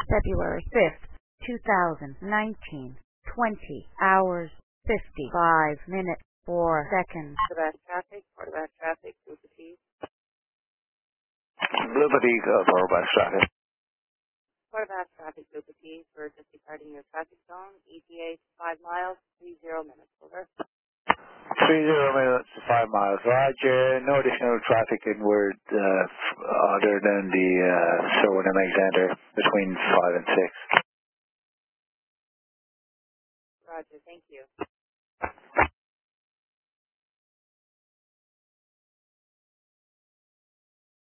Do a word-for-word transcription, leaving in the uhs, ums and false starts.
February fifth, two thousand nineteen, twenty hours, fifty-five minutes, four seconds. Quarterback traffic, quarterback traffic, Blue Petite. Blue Petite, uh, quarterback traffic. Quarterback traffic, Blue Petite. We're just departing your traffic zone. E T A five miles, three zero minutes. Over. Three zero minutes to five miles. Roger. No additional traffic inward uh, other than the uh, Sherwood and Alexander between five and six. Roger. Thank you.